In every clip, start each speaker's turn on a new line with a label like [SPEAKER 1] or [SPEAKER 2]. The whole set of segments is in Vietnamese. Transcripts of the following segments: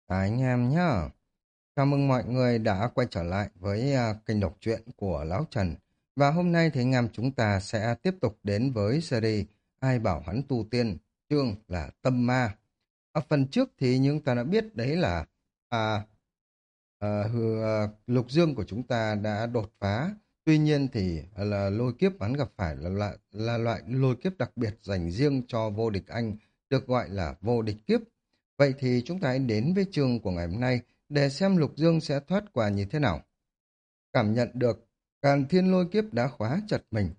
[SPEAKER 1] Anh em nhá. Chào mừng mọi người đã quay trở lại với kênh đọc truyện của Lão Trần. Và hôm nay thì anh em chúng ta sẽ tiếp tục đến với series Ai bảo hắn tu tiên, chương là Tâm Ma. Ở phần trước thì chúng ta đã biết đấy là à, Lục Dương của chúng ta đã đột phá. Tuy nhiên thì là lôi kiếp hắn gặp phải là loại lôi kiếp đặc biệt dành riêng cho vô địch anh, được gọi là vô địch kiếp. Vậy thì chúng ta hãy đến với chương của ngày hôm nay để xem Lục Dương sẽ thoát qua như thế nào. Cảm nhận được Càn Thiên lôi kiếp đã khóa chặt mình.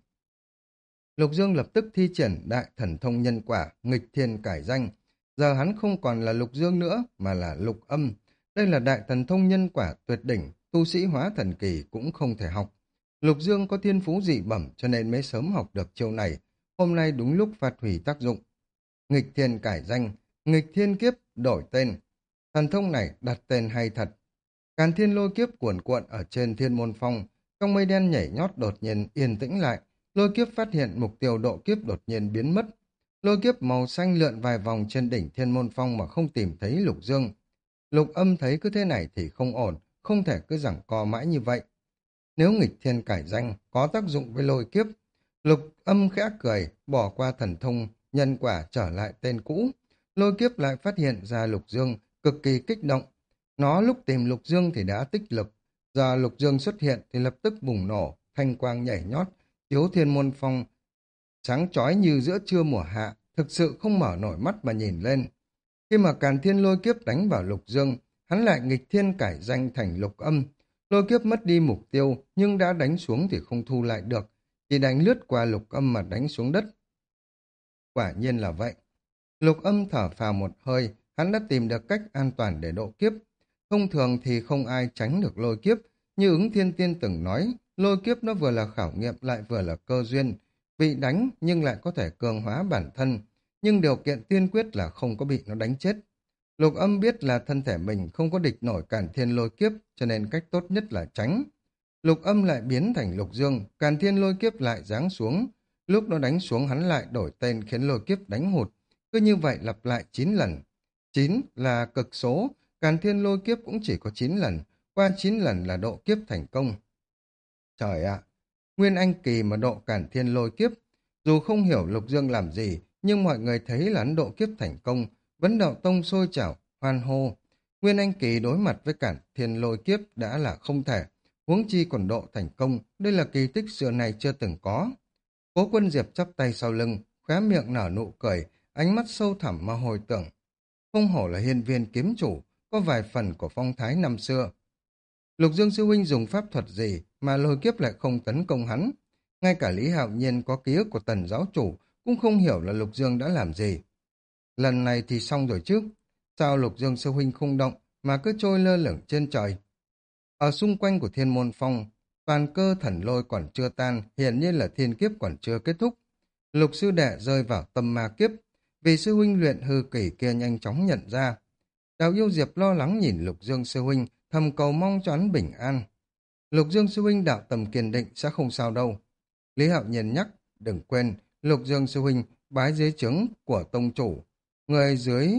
[SPEAKER 1] Lục Dương lập tức thi triển đại thần thông nhân quả, nghịch thiên cải danh. Giờ hắn không còn là Lục Dương nữa, mà là Lục Âm. Đây là đại thần thông nhân quả tuyệt đỉnh, tu sĩ hóa thần kỳ cũng không thể học. Lục Dương có thiên phú dị bẩm cho nên mới sớm học được chiêu này. Hôm nay đúng lúc phát huy tác dụng. Nghịch thiên cải danh, nghịch thiên kiếp, đổi tên. Thần thông này đặt tên hay thật. Càn thiên lôi kiếp cuồn cuộn ở trên thiên môn phong, trong mây đen nhảy nhót đột nhiên yên tĩnh lại, lôi kiếp phát hiện mục tiêu độ kiếp đột nhiên biến mất. Lôi kiếp màu xanh lượn vài vòng trên đỉnh thiên môn phong mà không tìm thấy Lục Dương. Lục Âm thấy cứ thế này thì không ổn, không thể cứ giằng co mãi như vậy. Nếu nghịch thiên cải danh có tác dụng với lôi kiếp, Lục Âm khẽ cười, bỏ qua thần thông nhân quả trở lại tên cũ. Lôi kiếp lại phát hiện ra Lục Dương, cực kỳ kích động. Nó lúc tìm Lục Dương thì đã tích lực, giờ Lục Dương xuất hiện thì lập tức bùng nổ, thanh quang nhảy nhót, chiếu thiên môn phong, sáng chói như giữa trưa mùa hạ, thực sự không mở nổi mắt mà nhìn lên. Khi mà Càn Thiên lôi kiếp đánh vào Lục Dương, hắn lại nghịch thiên cải danh thành Lục Âm. Lôi kiếp mất đi mục tiêu, nhưng đã đánh xuống thì không thu lại được, chỉ đánh lướt qua Lục Âm mà đánh xuống đất. Quả nhiên là vậy. Lục Âm thở phào một hơi, hắn đã tìm được cách an toàn để độ kiếp. Thông thường thì không ai tránh được lôi kiếp, như Ứng Thiên Tiên từng nói, lôi kiếp nó vừa là khảo nghiệm lại vừa là cơ duyên. Bị đánh nhưng lại có thể cường hóa bản thân, nhưng điều kiện tiên quyết là không có bị nó đánh chết. Lục Âm biết là thân thể mình không có địch nổi Càn Thiên lôi kiếp, cho nên cách tốt nhất là tránh. Lục Âm lại biến thành Lục Dương, Càn Thiên lôi kiếp lại giáng xuống. Lúc nó đánh xuống hắn lại đổi tên khiến lôi kiếp đánh hụt. Cứ như vậy lặp lại 9 lần. 9 là cực số, Càn Thiên lôi kiếp cũng chỉ có 9 lần, qua 9 lần là độ kiếp thành công. Trời ạ, Nguyên Anh Kỳ mà độ Càn Thiên lôi kiếp, dù không hiểu Lục Dương làm gì, nhưng mọi người thấy là hắn độ kiếp thành công, vấn đạo tông sôi trào, hoan hô. Nguyên Anh Kỳ đối mặt với Càn Thiên lôi kiếp đã là không thể, huống chi còn độ thành công, đây là kỳ tích xưa này chưa từng có. Cố Quân Diệp chắp tay sau lưng, khóe miệng nở nụ cười, ánh mắt sâu thẳm mà hồi tưởng. Không hổ là hiên viên kiếm chủ, có vài phần của phong thái năm xưa. Lục Dương sư huynh dùng pháp thuật gì mà lôi kiếp lại không tấn công hắn? Ngay cả Lý Hạo Nhiên có ký ức của Tần giáo chủ cũng không hiểu là Lục Dương đã làm gì. Lần này thì xong rồi chứ. Sao Lục Dương sư huynh không động mà cứ trôi lơ lửng trên trời? Ở xung quanh của Thiên Môn Phong, toàn cơ thần lôi còn chưa tan, hiển nhiên là thiên kiếp còn chưa kết thúc. Lục sư đệ rơi vào tâm ma kiếp, vì sư huynh luyện hư kỷ kia nhanh chóng nhận ra. Đào Yêu Diệp lo lắng nhìn Lục Dương sư huynh, thầm cầu mong cho hắn bình an. Lục Dương sư huynh đạo tầm kiên định sẽ không sao đâu. Lý Hạo Nhiên nhắc, đừng quên, Lục Dương sư huynh bái dưới trướng của tông chủ. Người dưới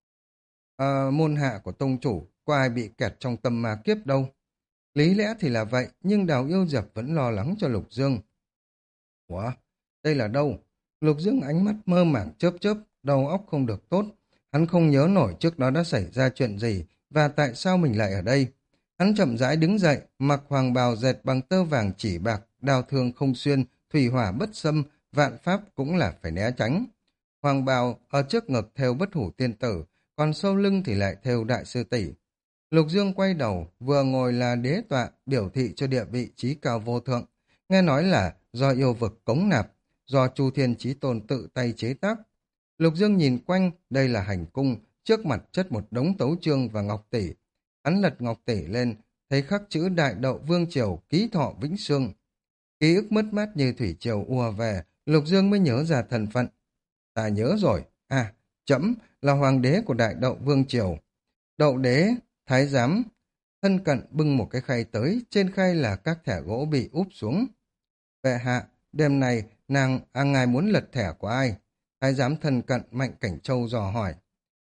[SPEAKER 1] môn hạ của tông chủ, có ai bị kẹt trong tâm ma kiếp đâu. Lý lẽ thì là vậy, nhưng Đào Yêu Diệp vẫn lo lắng cho Lục Dương. Ủa, đây là đâu? Lục Dương ánh mắt mơ màng chớp chớp, đầu óc không được tốt. Hắn không nhớ nổi trước đó đã xảy ra chuyện gì và tại sao mình lại ở đây. Hắn chậm rãi đứng dậy, mặc hoàng bào dệt bằng tơ vàng chỉ bạc, đao thương không xuyên, thủy hỏa bất xâm, vạn pháp cũng là phải né tránh. Hoàng bào ở trước ngực thêu bất hủ tiên tử, còn sau lưng thì lại thêu đại sư tỷ. Lục Dương quay đầu, vừa ngồi là đế tọa, biểu thị cho địa vị trí cao vô thượng. Nghe nói là do yêu vực cống nạp, do Chu Thiên Chí Tôn tự tay chế tác. Lục Dương nhìn quanh, đây là hành cung, trước mặt chất một đống tấu chương và ngọc tỷ. Hắn lật ngọc tỷ lên, thấy khắc chữ Đại Đậu Vương Triều ký thọ vĩnh sương. Ký ức mất mát như thủy triều ùa về, Lục Dương mới nhớ ra thân phận. Ta nhớ rồi, à, trẫm là hoàng đế của Đại Đậu Vương Triều. Đậu đế, thái giám, thân cận bưng một cái khay tới, trên khay là các thẻ gỗ bị úp xuống. Bệ hạ, đêm nay ngài muốn lật thẻ của ai? Thái giám thân cận Mạnh Cảnh Châu dò hỏi.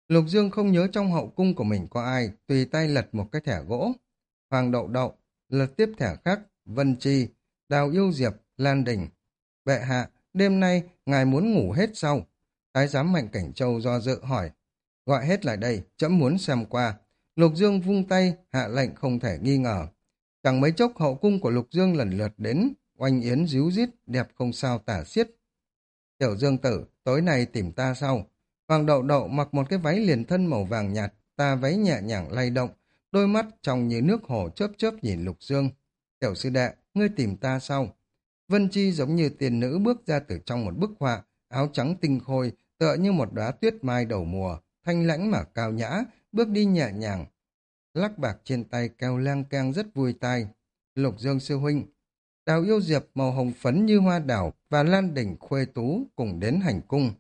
[SPEAKER 1] Lục Dương không nhớ trong hậu cung của mình có ai, tùy tay lật một cái thẻ gỗ. Hoàng Đậu Đậu, lật tiếp thẻ khác, Vân Chi, Đào Yêu Diệp, Lan Đình. Bệ hạ, đêm nay ngài muốn ngủ hết sau. Thái giám Mạnh Cảnh Châu do dự hỏi. Gọi hết lại đây, trẫm muốn xem qua. Lục Dương vung tay, hạ lệnh không thể nghi ngờ. Chẳng mấy chốc hậu cung của Lục Dương lần lượt đến, oanh yến ríu rít, đẹp không sao tả xiết. Tiểu Dương Tử, tối nay tìm ta sau. Hoàng Đậu Đậu mặc một cái váy liền thân màu vàng nhạt, tà váy nhẹ nhàng lay động, đôi mắt trong như nước hồ chớp chớp nhìn Lục Dương. Tiểu sư đệ, ngươi tìm ta sau. Vân Chi giống như tiền nữ bước ra từ trong một bức họa, áo trắng tinh khôi, tựa như một đóa tuyết mai đầu mùa, thanh lãnh mà cao nhã, bước đi nhẹ nhàng. Lắc bạc trên tay kêu leng keng rất vui tai. Lục Dương sư huynh, Đào Yêu Diệp màu hồng phấn như hoa đào và Lan Đỉnh khuê tú cùng đến hành cung.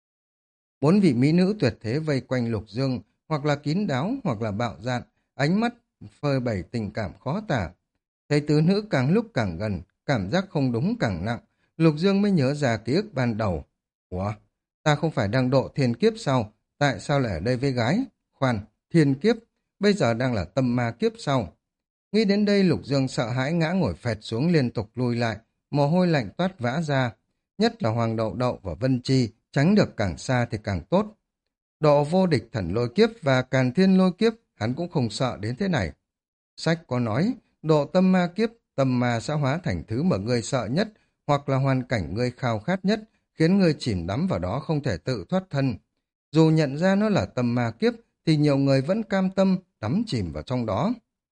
[SPEAKER 1] Bốn vị mỹ nữ tuyệt thế vây quanh Lục Dương, hoặc là kín đáo, hoặc là bạo dạn, ánh mắt phơi bày tình cảm khó tả. Thấy tứ nữ càng lúc càng gần, cảm giác không đúng càng nặng, Lục Dương mới nhớ ra ký ức ban đầu. Ủa, ta không phải đang độ thiên kiếp sao? Tại sao lại ở đây với gái? Khoan, thiên kiếp, bây giờ đang là tâm ma kiếp sau. Nghĩ đến đây Lục Dương sợ hãi ngã ngồi phẹt xuống liên tục lùi lại, mồ hôi lạnh toát vã ra. Nhất là Hoàng Đậu Đậu và Vân Chi, tránh được càng xa thì càng tốt. Độ vô địch thần lôi kiếp và càn thiên lôi kiếp, hắn cũng không sợ đến thế này. Sách có nói, độ tâm ma kiếp, tâm ma sẽ hóa thành thứ mà ngươi sợ nhất, hoặc là hoàn cảnh ngươi khao khát nhất, khiến ngươi chìm đắm vào đó không thể tự thoát thân. Dù nhận ra nó là tâm ma kiếp, thì nhiều người vẫn cam tâm đắm chìm vào trong đó.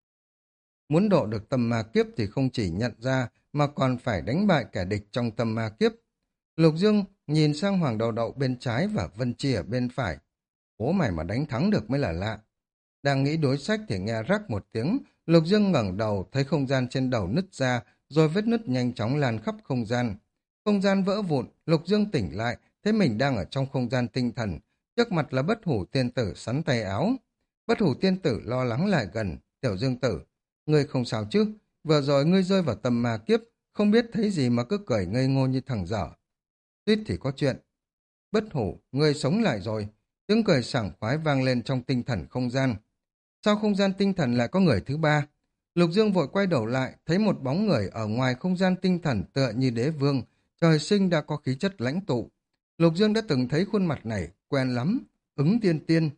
[SPEAKER 1] Muốn độ được tâm ma kiếp thì không chỉ nhận ra, mà còn phải đánh bại kẻ địch trong tâm ma kiếp. Lục Dương nhìn sang Hoàng Đậu Đậu bên trái và Vân Chi ở bên phải. Bố mày mà đánh thắng được mới là lạ. Đang nghĩ đối sách thì nghe rắc một tiếng, Lục Dương ngẩng đầu thấy không gian trên đầu nứt ra, rồi vết nứt nhanh chóng lan khắp không gian. Không gian vỡ vụn, Lục Dương tỉnh lại, thấy mình đang ở trong không gian tinh thần. Trước mặt là Bất Hủ Tiên Tử sắn tay áo. Bất Hủ Tiên Tử lo lắng lại gần. Tiểu Dương Tử, ngươi không sao chứ? Vừa rồi ngươi rơi vào tầm ma kiếp, không biết thấy gì mà cứ cười ngây ngô như thằng dở. Tuyết thì có chuyện. Bất Hủ, ngươi sống lại rồi. Tiếng cười sảng khoái vang lên trong tinh thần không gian. Sau không gian tinh thần lại có người thứ ba? Lục Dương vội quay đầu lại, thấy một bóng người ở ngoài không gian tinh thần tựa như đế vương, trời sinh đã có khí chất lãnh tụ. Lục Dương đã từng thấy khuôn mặt này, quen lắm, Ứng Thiên Tiên.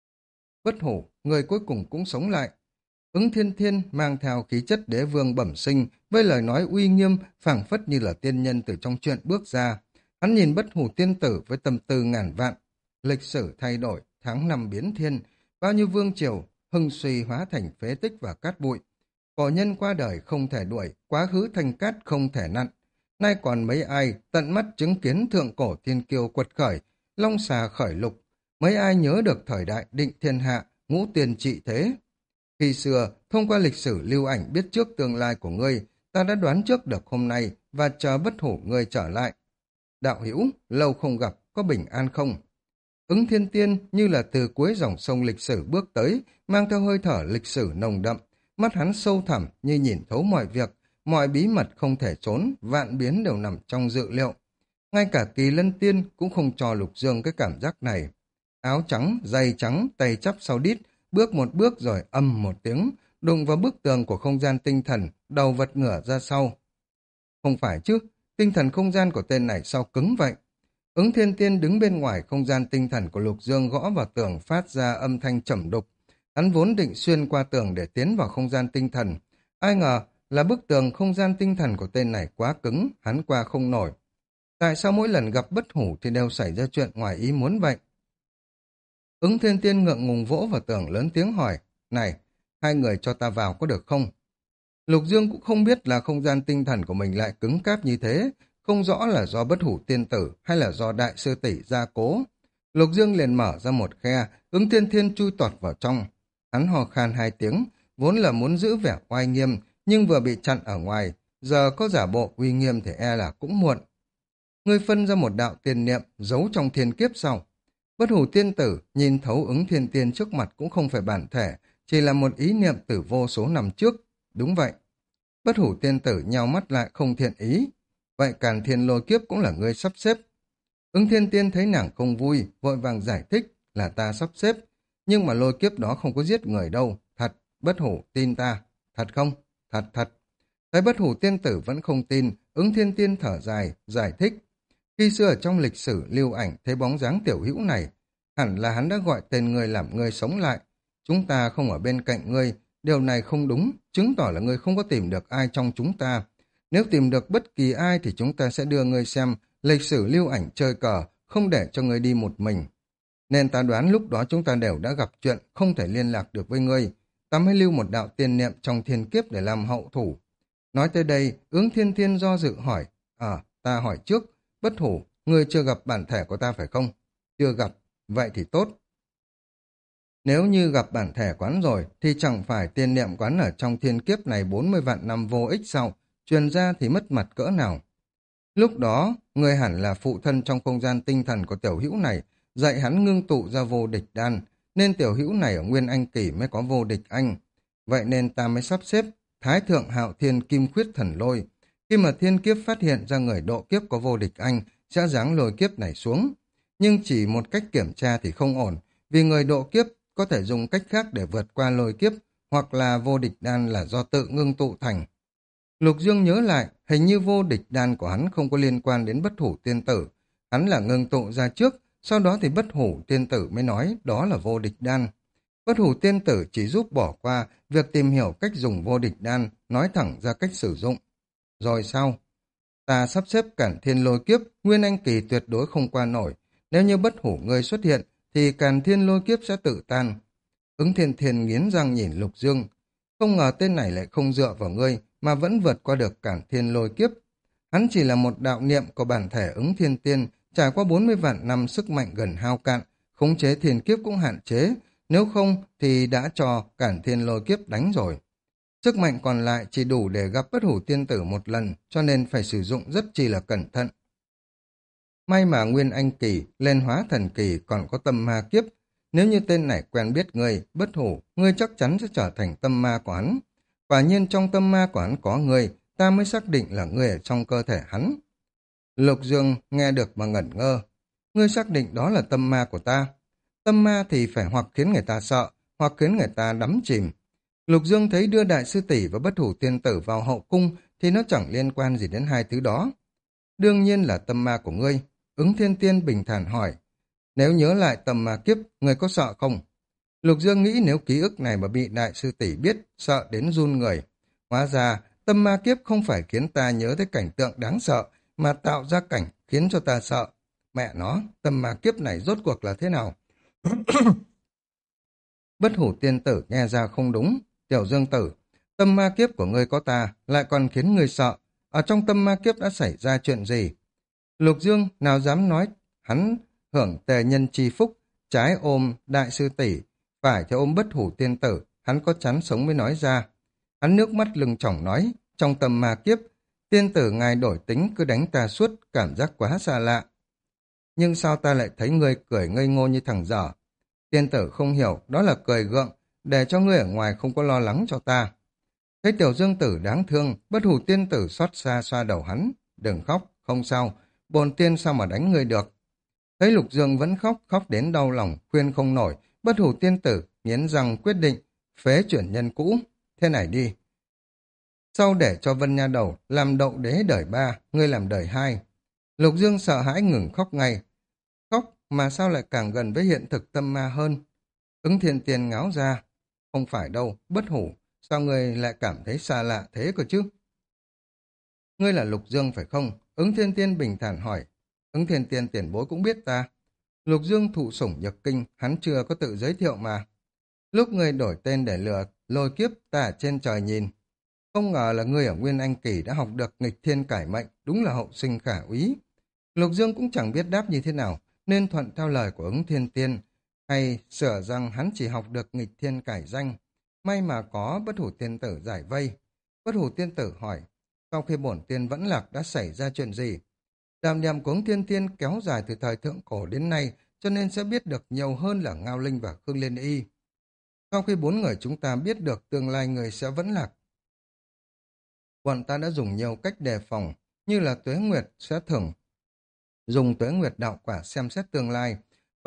[SPEAKER 1] Bất Hủ, người cuối cùng cũng sống lại. Ứng Thiên Thiên mang theo khí chất đế vương bẩm sinh, với lời nói uy nghiêm, phảng phất như là tiên nhân từ trong chuyện bước ra. Hắn nhìn Bất Hủ Tiên Tử với tâm tư ngàn vạn. Lịch sử thay đổi, tháng năm biến thiên, bao nhiêu vương triều, hưng suy hóa thành phế tích và cát bụi. Cổ nhân qua đời không thể đuổi, quá khứ thành cát không thể nặn. Nay còn mấy ai tận mắt chứng kiến thượng cổ thiên kiêu quật khởi, long xà khởi lục. Mấy ai nhớ được thời đại định thiên hạ, ngũ tiền trị thế. Khi xưa, thông qua lịch sử lưu ảnh biết trước tương lai của ngươi, ta đã đoán trước được hôm nay và chờ Bất Hủ ngươi trở lại. Đạo hữu, lâu không gặp, có bình an không? Ứng Thiên Tiên như là từ cuối dòng sông lịch sử bước tới, mang theo hơi thở lịch sử nồng đậm, mắt hắn sâu thẳm như nhìn thấu mọi việc, mọi bí mật không thể trốn, vạn biến đều nằm trong dự liệu. Ngay cả Kỳ Lân Tiên cũng không cho Lục Dương cái cảm giác này. Áo trắng, giày trắng, tay chắp sau đít, bước một bước rồi âm một tiếng, đụng vào bức tường của không gian tinh thần, đầu vật ngửa ra sau. Không phải chứ, tinh thần không gian của tên này sao cứng vậy? Ứng Thiên Tiên đứng bên ngoài không gian tinh thần của Lục Dương gõ vào tường phát ra âm thanh trầm đục. Hắn vốn định xuyên qua tường để tiến vào không gian tinh thần. Ai ngờ là bức tường không gian tinh thần của tên này quá cứng, hắn qua không nổi. Tại sao mỗi lần gặp Bất Hủ thì đều xảy ra chuyện ngoài ý muốn vậy? Ứng Thiên Tiên ngượng ngùng vỗ vào tường lớn tiếng hỏi, này, hai người cho ta vào có được không? Lục Dương cũng không biết là không gian tinh thần của mình lại cứng cáp như thế, không rõ là do Bất Hủ Tiên Tử hay là do Đại Sư Tỷ gia cố. Lục Dương liền mở ra một khe, Ứng Thiên Thiên chui tọt vào trong. Hắn hò khan hai tiếng, vốn là muốn giữ vẻ oai nghiêm, nhưng vừa bị chặn ở ngoài, giờ có giả bộ uy nghiêm thì e là cũng muộn. Ngươi phân ra một đạo tiền niệm, giấu trong thiên kiếp sau. Bất Hủ Tiên Tử nhìn thấu Ứng Thiên Tiên trước mặt cũng không phải bản thể, chỉ là một ý niệm từ vô số năm trước. Đúng vậy. Bất Hủ Tiên Tử nhào mắt lại không thiện ý. Vậy Càn Thiên Lôi Kiếp cũng là ngươi sắp xếp. Ứng Thiên Tiên thấy nàng không vui, vội vàng giải thích, là ta sắp xếp. Nhưng mà lôi kiếp đó không có giết người đâu. Thật, Bất Hủ tin ta. Thật không? Thật thật. Thấy Bất Hủ tiên tử vẫn không tin, Ứng Thiên Tiên thở dài, giải thích. Khi xưa ở trong lịch sử lưu ảnh thấy bóng dáng tiểu hữu này, hẳn là hắn đã gọi tên ngươi làm ngươi sống lại. Chúng ta không ở bên cạnh ngươi, điều này không đúng, chứng tỏ là ngươi không có tìm được ai trong chúng ta. Nếu tìm được bất kỳ ai thì chúng ta sẽ đưa ngươi xem lịch sử lưu ảnh chơi cờ, không để cho ngươi đi một mình. Nên ta đoán lúc đó chúng ta đều đã gặp chuyện, không thể liên lạc được với ngươi. Ta mới lưu một đạo tiên niệm trong thiên kiếp để làm hậu thủ. Nói tới đây, Ứng Thiên Thiên do dự hỏi, ta hỏi trước, Bất Hủ, ngươi chưa gặp bản thể của ta phải không? Chưa gặp, vậy thì tốt. Nếu như gặp bản thể quán rồi, thì chẳng phải tiên niệm quán ở trong thiên kiếp này 40 vạn năm vô ích sao, truyền ra thì mất mặt cỡ nào. Lúc đó, ngươi hẳn là phụ thân trong không gian tinh thần của tiểu hữu này, dạy hắn ngưng tụ ra vô địch đan, nên tiểu hữu này ở Nguyên Anh Kỳ mới có vô địch anh. Vậy nên ta mới sắp xếp Thái Thượng Hạo Thiên Kim Khuyết Thần Lôi. Khi mà thiên kiếp phát hiện ra người độ kiếp có vô địch anh, sẽ giáng lôi kiếp này xuống. Nhưng chỉ một cách kiểm tra thì không ổn, vì người độ kiếp có thể dùng cách khác để vượt qua lôi kiếp, hoặc là vô địch đan là do tự ngưng tụ thành. Lục Dương nhớ lại, hình như vô địch đan của hắn không có liên quan đến Bất Hủ tiên tử. Hắn là ngưng tụ ra trước, sau đó thì Bất Hủ tiên tử mới nói đó là vô địch đan. Bất Hủ tiên tử chỉ giúp bỏ qua việc tìm hiểu cách dùng vô địch đan, nói thẳng ra cách sử dụng. Rồi sao? Ta sắp xếp Cản Thiên lôi kiếp, Nguyên Anh Kỳ tuyệt đối không qua nổi. Nếu như Bất Hủ ngươi xuất hiện, thì Càn Thiên lôi kiếp sẽ tự tan. Ứng Thiên Thiên nghiến răng nhìn Lục Dương. Không ngờ tên này lại không dựa vào ngươi, mà vẫn vượt qua được Cản Thiên lôi kiếp. Hắn chỉ là một đạo niệm của bản thể Ứng Thiên Tiên, trải qua 40 vạn năm sức mạnh gần hao cạn, khống chế thiên kiếp cũng hạn chế, nếu không thì đã cho Cản Thiên lôi kiếp đánh rồi. Sức mạnh còn lại chỉ đủ để gặp Bất Hủ tiên tử một lần, cho nên phải sử dụng rất chi là cẩn thận. May mà Nguyên Anh Kỳ, lên hóa thần kỳ còn có tâm ma kiếp. Nếu như tên này quen biết ngươi, Bất Hủ, ngươi chắc chắn sẽ trở thành tâm ma của hắn. Quả nhiên trong tâm ma của hắn có ngươi, ta mới xác định là ngươi ở trong cơ thể hắn. Lục Dương nghe được mà ngẩn ngơ. Ngươi xác định đó là tâm ma của ta. Tâm ma thì phải hoặc khiến người ta sợ, hoặc khiến người ta đắm chìm. Lục Dương thấy đưa Đại Sư Tỷ và Bất Hủ tiên tử vào hậu cung thì nó chẳng liên quan gì đến hai thứ đó. Đương nhiên là tâm ma của ngươi. Ứng Thiên Tiên bình thản hỏi. Nếu nhớ lại tâm ma kiếp, ngươi có sợ không? Lục Dương nghĩ nếu ký ức này mà bị Đại Sư Tỷ biết, sợ đến run người. Hóa ra, tâm ma kiếp không phải khiến ta nhớ tới cảnh tượng đáng sợ, mà tạo ra cảnh khiến cho ta sợ. Mẹ nó, tâm ma kiếp này rốt cuộc là thế nào? Bất Hủ tiên tử nghe ra không đúng. Tiểu Dương tử, tâm ma kiếp của ngươi có ta, lại còn khiến ngươi sợ. Ở trong tâm ma kiếp đã xảy ra chuyện gì? Lục Dương nào dám nói, hắn hưởng tề nhân chi phúc, trái ôm Đại Sư Tỷ, phải thì ôm Bất Hủ tiên tử, hắn có chắn sống mới nói ra. Hắn nước mắt lưng tròng nói, trong tâm ma kiếp, tiên tử ngài đổi tính cứ đánh ta suốt, cảm giác quá xa lạ. Nhưng sao ta lại thấy ngươi cười ngây ngô như thằng dở? Tiên tử không hiểu, đó là cười gượng, để cho ngươi ở ngoài không có lo lắng cho ta. Thấy Tiểu Dương tử đáng thương, Bất Hủ tiên tử xót xa xoa đầu hắn. Đừng khóc, không sao, bồn tiên sao mà đánh ngươi được. Thấy Lục Dương vẫn khóc, khóc đến đau lòng, khuyên không nổi, Bất Hủ tiên tử nghiến răng quyết định, phế chuyển nhân cũ. Thế này đi, sau để cho Vân Nha Đầu làm đậu đế đời 3, ngươi làm đời 2. Lục Dương sợ hãi ngừng khóc ngay. Khóc mà sao lại càng gần với hiện thực tâm ma hơn. Ứng Thiên Tiên ngáo ra. Không phải đâu, Bất Hủ, sao ngươi lại cảm thấy xa lạ thế cơ chứ? Ngươi là Lục Dương phải không? Ứng Thiên Tiên bình thản hỏi. Ứng Thiên Tiên tiền bối cũng biết ta. Lục Dương thụ sủng nhược kinh, hắn chưa có tự giới thiệu mà. Lúc ngươi đổi tên để lừa lôi kiếp, ta ở trên trời nhìn. Không ngờ là ngươi ở Nguyên Anh Kỳ đã học được nghịch thiên cải mệnh, đúng là hậu sinh khả úy. Lục Dương cũng chẳng biết đáp như thế nào, nên thuận theo lời của Ứng Thiên Tiên, hay sửa rằng hắn chỉ học được nghịch thiên cải danh. May mà có Bất Hủ tiên tử giải vây. Bất Hủ tiên tử hỏi, sau khi bổn tiên vẫn lạc đã xảy ra chuyện gì? Đàm nhầm của Ứng Thiên Tiên kéo dài từ thời thượng cổ đến nay, cho nên sẽ biết được nhiều hơn là Ngao Linh và Khương Liên Y. Sau khi bốn người chúng ta biết được tương lai người sẽ vẫn lạc, bọn ta đã dùng nhiều cách đề phòng, như là Tuế Nguyệt sẽ thưởng dùng Tuế Nguyệt đạo quả xem xét tương lai,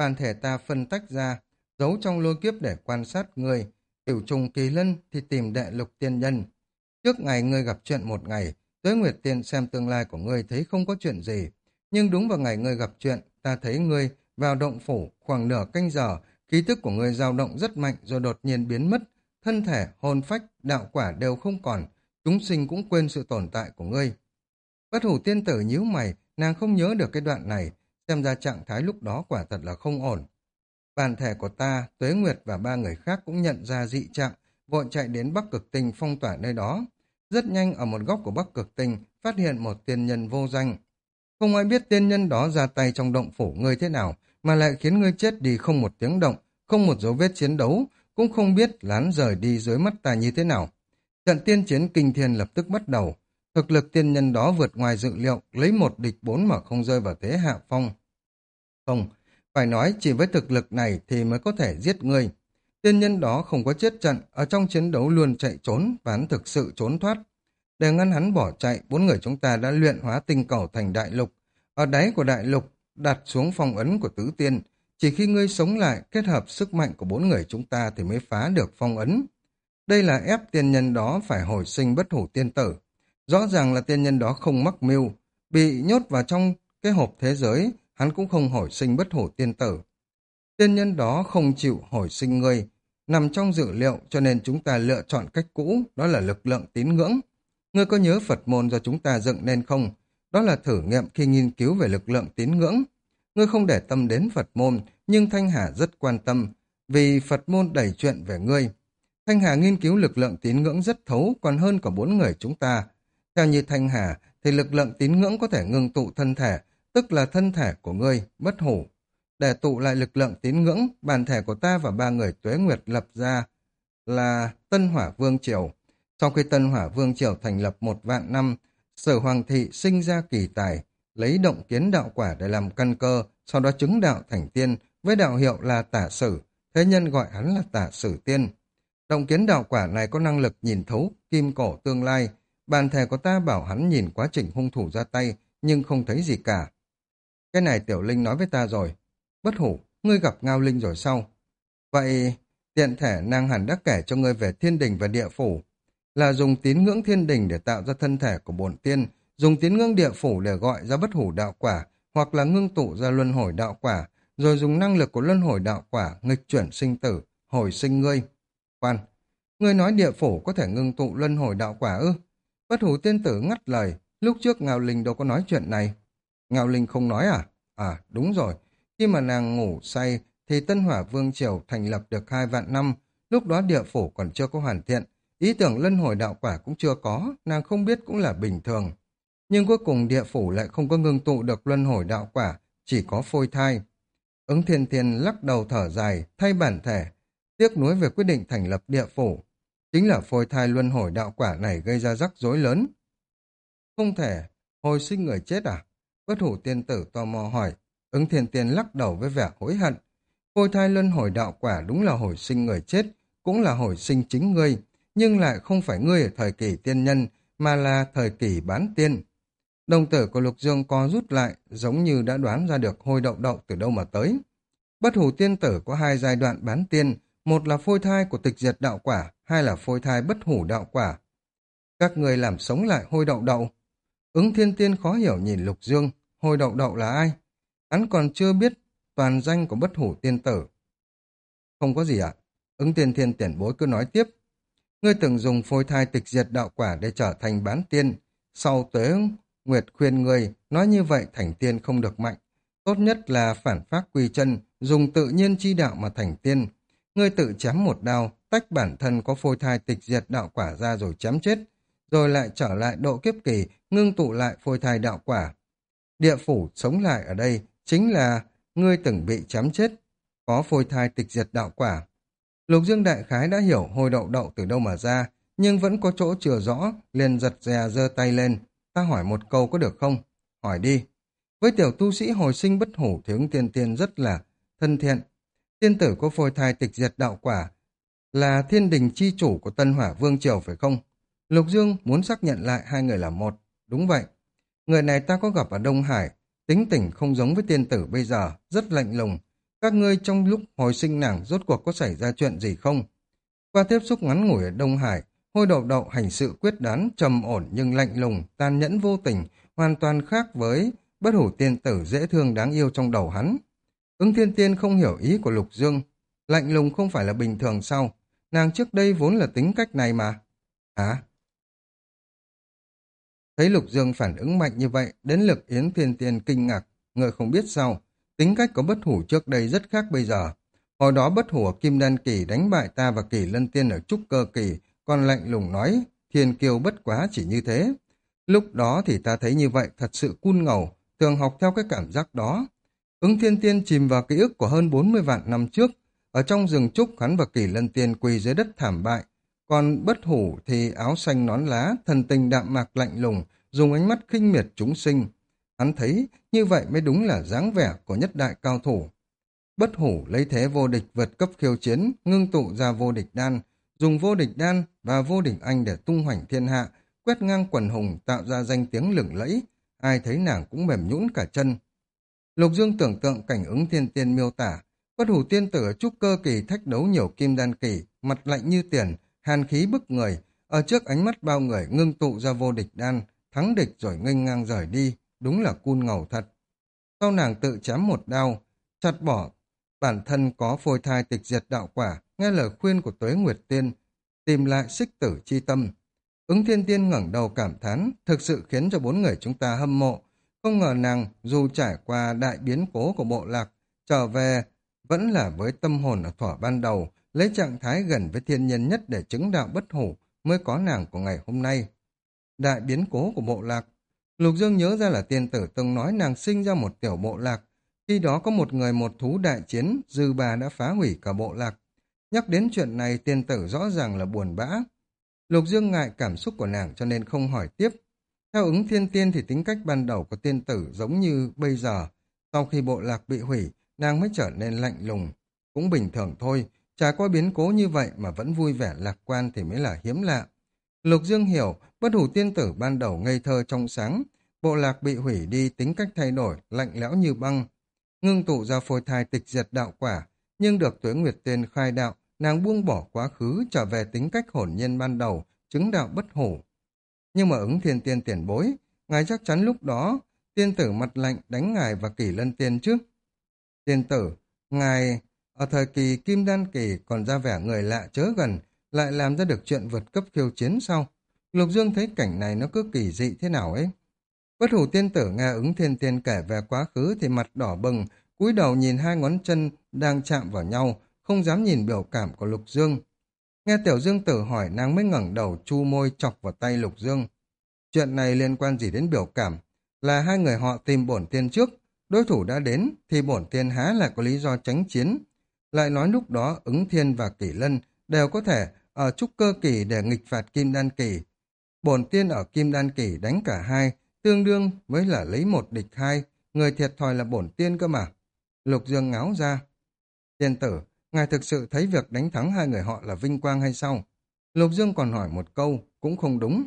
[SPEAKER 1] Bản thể ta phân tách ra, giấu trong lôi kiếp để quan sát ngươi. Cửu trùng kỳ lân thì tìm đệ lục tiên nhân. Trước ngày ngươi gặp chuyện một ngày, Tuế Nguyệt Tiên xem tương lai của ngươi thấy không có chuyện gì. Nhưng đúng vào ngày ngươi gặp chuyện, ta thấy ngươi vào động phủ khoảng nửa canh giờ, khí tức của ngươi dao động rất mạnh rồi đột nhiên biến mất. Thân thể, hồn phách, đạo quả đều không còn, chúng sinh cũng quên sự tồn tại của ngươi. Bất hủ tiên tử nhíu mày, nàng không nhớ được cái đoạn này, xem ra trạng thái lúc đó quả thật là không ổn. Bản thể của ta, Tuế Nguyệt và ba người khác cũng nhận ra dị trạng, vội chạy đến Bắc Cực Tinh phong tỏa nơi đó. Rất nhanh ở một góc của Bắc Cực Tinh phát hiện một tiên nhân vô danh. Không ai biết tiên nhân đó ra tay trong động phủ ngươi thế nào, mà lại khiến ngươi chết đi không một tiếng động, không một dấu vết chiến đấu, cũng không biết lán rời đi dưới mắt ta như thế nào. Trận tiên chiến kinh thiên lập tức bắt đầu. Thực lực tiên nhân đó vượt ngoài dự liệu, lấy một địch bốn mà không rơi vào thế hạ phong. Không, phải nói chỉ với thực lực này thì mới có thể giết ngươi. Tiên nhân đó không có chết trận, ở trong chiến đấu luôn chạy trốn và hắn thực sự trốn thoát. Để ngăn hắn bỏ chạy, bốn người chúng ta đã luyện hóa tinh cầu thành đại lục. Ở đáy của đại lục đặt xuống phong ấn của tứ tiên. Chỉ khi ngươi sống lại kết hợp sức mạnh của bốn người chúng ta thì mới phá được phong ấn. Đây là ép tiên nhân đó phải hồi sinh bất hủ tiên tử. Rõ ràng là tiên nhân đó không mắc mưu, bị nhốt vào trong cái hộp thế giới, hắn cũng không hồi sinh bất hủ tiên tử. Tiên nhân đó không chịu hồi sinh ngươi, nằm trong dự liệu cho nên chúng ta lựa chọn cách cũ, đó là lực lượng tín ngưỡng. Ngươi có nhớ Phật môn do chúng ta dựng nên không? Đó là thử nghiệm khi nghiên cứu về lực lượng tín ngưỡng. Ngươi không để tâm đến Phật môn, nhưng Thanh Hà rất quan tâm, vì Phật môn đẩy chuyện về ngươi. Thanh Hà nghiên cứu lực lượng tín ngưỡng rất thấu, còn hơn cả bốn người chúng ta. Theo như Thanh Hà, thì lực lượng tín ngưỡng có thể ngưng tụ thân thể, tức là thân thể của ngươi, bất hủ. Để tụ lại lực lượng tín ngưỡng, bản thể của ta và ba người Tuế Nguyệt lập ra là Tân Hỏa Vương Triều. Sau khi Tân Hỏa Vương Triều thành lập 1.000 năm, Sở Hoàng thị sinh ra kỳ tài, lấy động kiến đạo quả để làm căn cơ, sau đó chứng đạo thành tiên, với đạo hiệu là Tả Sử, thế nhân gọi hắn là Tả Sử Tiên. Động kiến đạo quả này có năng lực nhìn thấu kim cổ tương lai, bản thể của ta bảo hắn nhìn quá trình hung thủ ra tay, nhưng không thấy gì cả. Cái này Tiểu Linh nói với ta rồi. Bất hủ, ngươi gặp Ngao Linh rồi sao? Vậy, tiện thể nàng hẳn đã kể cho ngươi về thiên đình và địa phủ, là dùng tín ngưỡng thiên đình để tạo ra thân thể của bổn tiên, dùng tín ngưỡng địa phủ để gọi ra bất hủ đạo quả, hoặc là ngưng tụ ra luân hồi đạo quả, rồi dùng năng lực của luân hồi đạo quả nghịch chuyển sinh tử, hồi sinh ngươi. Khoan, ngươi nói địa phủ có thể ngưng tụ luân hồi đạo quả ư? Bất hủ tiên tử ngắt lời, lúc trước Ngao Linh đâu có nói chuyện này. Ngao Linh không nói à? À, đúng rồi. Khi mà nàng ngủ say, thì Tân Hỏa Vương Triều thành lập được 2.000 năm, lúc đó địa phủ còn chưa có hoàn thiện. Ý tưởng luân hồi đạo quả cũng chưa có, nàng không biết cũng là bình thường. Nhưng cuối cùng địa phủ lại không có ngưng tụ được luân hồi đạo quả, chỉ có phôi thai. Ứng Thiên Thiên lắc đầu thở dài, thay bản thể, tiếc nuối về quyết định thành lập địa phủ. Chính là phôi thai luân hồi đạo quả này gây ra rắc rối lớn. Không thể hồi sinh người chết à? Bất hủ tiên tử tò mò hỏi. Ứng Thiên Thiên lắc đầu với vẻ hối hận. Phôi thai luân hồi đạo quả đúng là hồi sinh người chết, cũng là hồi sinh chính ngươi, nhưng lại không phải ngươi ở thời kỳ tiên nhân, mà là thời kỳ bán tiên. Đồng tử của Lục Dương co rút lại, giống như đã đoán ra được hôi đậu đậu từ đâu mà tới. Bất hủ tiên tử có hai giai đoạn bán tiên, một là phôi thai của tịch diệt đạo quả, hai là phôi thai bất hủ đạo quả. Các người làm sống lại hôi đậu đậu. Ứng Thiên Tiên khó hiểu nhìn Lục Dương, hôi đậu đậu là ai? Hắn còn chưa biết toàn danh của bất hủ tiên tử. Không có gì ạ. Ứng Thiên Thiên tiền bối cứ nói tiếp. Ngươi từng dùng phôi thai tịch diệt đạo quả để trở thành bán tiên. Sau Tuế Nguyệt khuyên ngươi, nói như vậy thành tiên không được mạnh. Tốt nhất là phản phát quy chân, dùng tự nhiên chi đạo mà thành tiên. Ngươi tự chém một đao, tách bản thân có phôi thai tịch diệt đạo quả ra rồi chém chết, rồi lại trở lại độ kiếp kỳ, ngưng tụ lại phôi thai đạo quả. Địa phủ sống lại ở đây chính là ngươi từng bị chém chết, có phôi thai tịch diệt đạo quả. Lục Dương đại khái đã hiểu hôi đậu đậu từ đâu mà ra, nhưng vẫn có chỗ chưa rõ, liền giật dè giơ tay lên. Ta hỏi một câu có được không? Hỏi đi. Với tiểu tu sĩ hồi sinh bất hủ thì Ứng Thiên Thiên rất là thân thiện. Tiên tử có phôi thai tịch diệt đạo quả, là thiên đình chi chủ của Tân Hỏa Vương Triều phải không? Lục Dương muốn xác nhận lại hai người là một. Đúng vậy. Người này ta có gặp ở Đông Hải, tính tình không giống với tiên tử bây giờ, rất lạnh lùng. Các ngươi trong lúc hồi sinh nàng rốt cuộc có xảy ra chuyện gì không? Qua tiếp xúc ngắn ngủi ở Đông Hải, Hôi Đậu Đậu hành sự quyết đoán, trầm ổn nhưng lạnh lùng, tàn nhẫn vô tình, hoàn toàn khác với Bất Hủ tiên tử dễ thương đáng yêu trong đầu hắn. Ứng Thiên Tiên không hiểu ý của Lục Dương. Lạnh lùng không phải là bình thường sao? Nàng trước đây vốn là tính cách này mà. Hả? Thấy Lục Dương phản ứng mạnh như vậy, đến lượt Yến Thiên Tiên kinh ngạc. Người không biết sao, tính cách của Bất Hủ trước đây rất khác bây giờ. Hồi đó Bất Hủ ở Kim Đan Kỳ đánh bại ta và Kỳ Lân Tiên ở Trúc Cơ Kỳ, còn lạnh lùng nói, thiên kiêu bất quá chỉ như thế. Lúc đó thì ta thấy như vậy thật sự cool ngầu, thường học theo cái cảm giác đó. Ứng Thiên Tiên chìm vào ký ức của hơn 40 vạn năm trước. Ở trong rừng trúc, hắn và Kỳ Lân Tiên quỳ dưới đất thảm bại. Còn Bất Hủ thì áo xanh nón lá, thần tình đạm mạc lạnh lùng, dùng ánh mắt khinh miệt chúng sinh. Hắn thấy như vậy mới đúng là dáng vẻ của nhất đại cao thủ. Bất Hủ lấy thế vô địch vượt cấp khiêu chiến, ngưng tụ ra vô địch đan, dùng vô địch đan và vô địch anh để tung hoành thiên hạ, quét ngang quần hùng tạo ra danh tiếng lừng lẫy. Ai thấy nàng cũng mềm nhũn cả chân. Lục Dương tưởng tượng cảnh Ứng Thiên Tiên miêu tả, Bất Hủ tiên tử ở Trúc Cơ Kỳ thách đấu nhiều Kim Đan Kỳ, mặt lạnh như tiền, hàn khí bức người, ở trước ánh mắt bao người ngưng tụ ra vô địch đan, thắng địch rồi nghênh ngang rời đi, đúng là cool ngầu thật. Sau nàng tự chém một đao, chặt bỏ bản thân có phôi thai tịch diệt đạo quả, nghe lời khuyên của Tuế Nguyệt Tiên, tìm lại xích tử chi tâm. Ứng Thiên Tiên ngẩng đầu cảm thán, thực sự khiến cho bốn người chúng ta hâm mộ. Không ngờ nàng, dù trải qua đại biến cố của bộ lạc, trở về vẫn là với tâm hồn ở thuở ban đầu, lấy trạng thái gần với thiên nhân nhất để chứng đạo Bất Hủ, mới có nàng của ngày hôm nay. Đại biến cố của bộ lạc. Lục Dương nhớ ra là tiên tử từng nói nàng sinh ra một tiểu bộ lạc. Khi đó có một người một thú đại chiến, dư bà đã phá hủy cả bộ lạc. Nhắc đến chuyện này, tiên tử rõ ràng là buồn bã. Lục Dương ngại cảm xúc của nàng cho nên không hỏi tiếp. Theo Ứng Thiên Tiên thì tính cách ban đầu của tiên tử giống như bây giờ. Sau khi bộ lạc bị hủy, nàng mới trở nên lạnh lùng. Cũng bình thường thôi, trải qua biến cố như vậy mà vẫn vui vẻ lạc quan thì mới là hiếm lạ. Lục Dương hiểu, Bất Hủ tiên tử ban đầu ngây thơ trong sáng. Bộ lạc bị hủy đi, tính cách thay đổi, lạnh lẽo như băng. Ngưng tụ ra phôi thai tịch diệt đạo quả, nhưng được Tuế Nguyệt Tiên khai đạo, nàng buông bỏ quá khứ, trở về tính cách hồn nhiên ban đầu, chứng đạo Bất Hủ. Nhưng mà Ứng Thiên Tiên tiền bối, ngài chắc chắn lúc đó, tiên tử mặt lạnh đánh ngài và Kỷ Lân Tiên chứ. Tiên tử, ngài ở thời kỳ Kim Đan Kỳ còn ra vẻ người lạ chớ gần, lại làm ra được chuyện vượt cấp khiêu chiến sau. Lục Dương thấy cảnh này nó cứ kỳ dị thế nào ấy. Bất Hủ tiên tử nghe Ứng Thiên Tiên kể về quá khứ thì mặt đỏ bừng, cúi đầu nhìn hai ngón chân đang chạm vào nhau, không dám nhìn biểu cảm của Lục Dương. Nghe Tiểu Dương Tử hỏi, nàng mới ngẩng đầu chu môi chọc vào tay Lục Dương. Chuyện này liên quan gì đến biểu cảm? Là hai người họ tìm bổn tiên trước, đối thủ đã đến thì bổn tiên há lại có lý do tránh chiến. Lại nói lúc đó Ứng Thiên và Kỷ Lân đều có thể ở Trúc Cơ Kỳ để nghịch phạt Kim Đan Kỳ. Bổn tiên ở Kim Đan Kỳ đánh cả hai, tương đương với là lấy một địch hai, người thiệt thòi là bổn tiên cơ mà. Lục Dương ngáo ra. Tiên tử, ngài thực sự thấy việc đánh thắng hai người họ là vinh quang hay sao? Lục Dương còn hỏi một câu, cũng không đúng.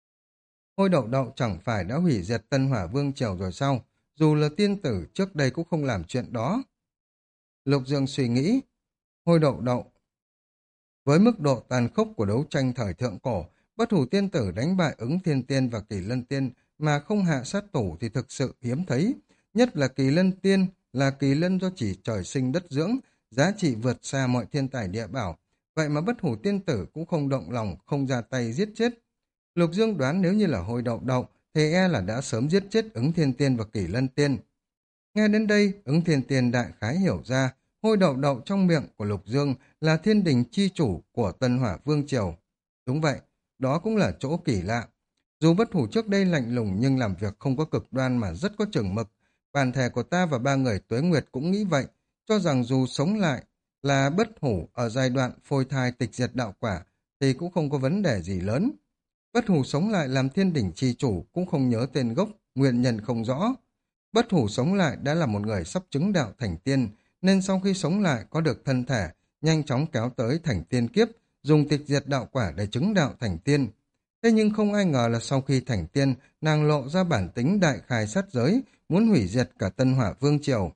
[SPEAKER 1] Hôi Đậu Đậu chẳng phải đã hủy diệt Tân Hỏa Vương Triều rồi sao? Dù là tiên tử trước đây cũng không làm chuyện đó. Lục Dương suy nghĩ. Hôi Đậu Đậu, với mức độ tàn khốc của đấu tranh thời thượng cổ, Bất Hủ tiên tử đánh bại Ứng Thiên Tiên và Kỳ Lân Tiên mà không hạ sát thủ thì thực sự hiếm thấy. Nhất là Kỳ Lân Tiên là kỳ lân do chỉ trời sinh đất dưỡng, giá trị vượt xa mọi thiên tài địa bảo. Vậy mà Bất Hủ tiên tử cũng không động lòng, không ra tay giết chết. Lục Dương đoán nếu như là Hôi Đậu Đậu thì e là đã sớm giết chết Ứng Thiên Tiên và Kỳ Lân Tiên. Nghe đến đây, Ứng Thiên Tiên đại khái hiểu ra, Hôi Đậu Đậu trong miệng của Lục Dương là thiên đình chi chủ của Tân Hỏa Vương Triều. Đúng vậy, đó cũng là chỗ kỳ lạ. Dù Bất Hủ trước đây lạnh lùng nhưng làm việc không có cực đoan mà rất có chừng mực. Bản thể của ta và ba người Tuế Nguyệt cũng nghĩ vậy, cho rằng dù sống lại là Bất Hủ ở giai đoạn phôi thai tịch diệt đạo quả thì cũng không có vấn đề gì lớn. Bất Hủ sống lại làm thiên đỉnh chi chủ cũng không nhớ tên gốc, nguyên nhân không rõ. Bất Hủ sống lại đã là một người sắp chứng đạo thành tiên, nên sau khi sống lại có được thân thể, nhanh chóng kéo tới thành tiên kiếp, dùng tịch diệt đạo quả để chứng đạo thành tiên. Thế nhưng không ai ngờ là sau khi thành tiên, nàng lộ ra bản tính đại khai sát giới, muốn hủy diệt cả Tân Hỏa Vương Triều.